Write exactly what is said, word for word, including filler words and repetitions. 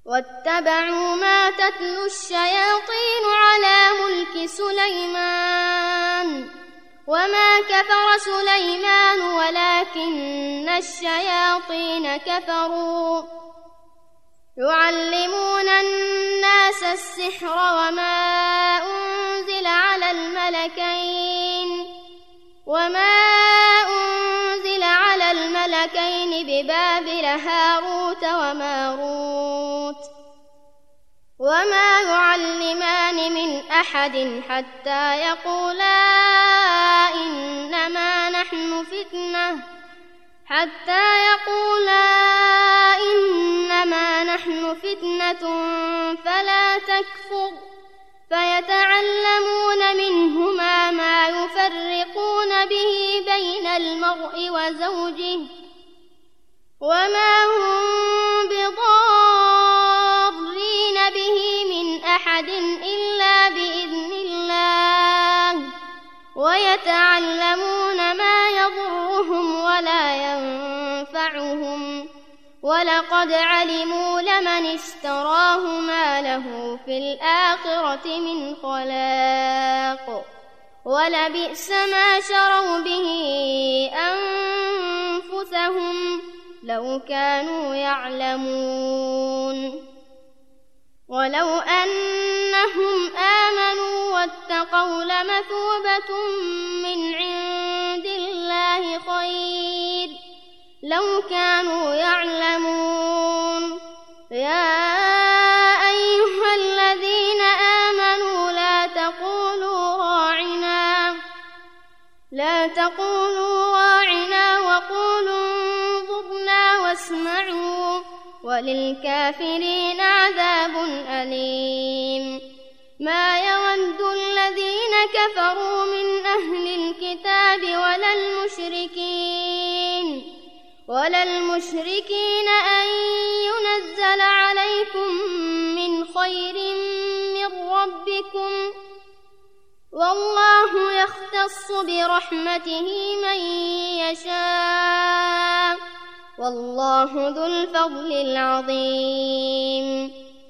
واتبعوا ما تتلو الشياطين على ملك سليمان وما كفر سليمان ولكن الشياطين كفروا يعلمون الناس السحر وما أنزل على الملكين وما أنزل على الملكين ببابل هاروت وماروت وما يعلمان من أحد حتى يقولا إنما نحن فتنة حتى يقولا إنما نحن فتنة فلا تكفر فيتعلمون منهما ما يفرقون به بين المرء وزوجه وما هم بضارين به من أحد إلا بإذن الله ويتعلمون ما يضرهم ولا ينفعهم ولقد علموا لمن اشتراه ما له في الآخرة من خلاق ولبئس ما شروا به أنفسهم لو كانوا يعلمون ولو أنهم آمنوا واتقوا لمثوبة من عند الله خير لو كانوا يعلمون يا أيها الذين آمنوا لا تقولوا راعنا لا تقولوا راعنا وقولوا انظرنا واسمعوا وللكافرين عذاب أليم ما يود الذين كفروا من أهل الكتاب ولا المشركين ولا المشركين أن ينزل عليكم من خير من ربكم والله يختص برحمته من يشاء والله ذو الفضل العظيم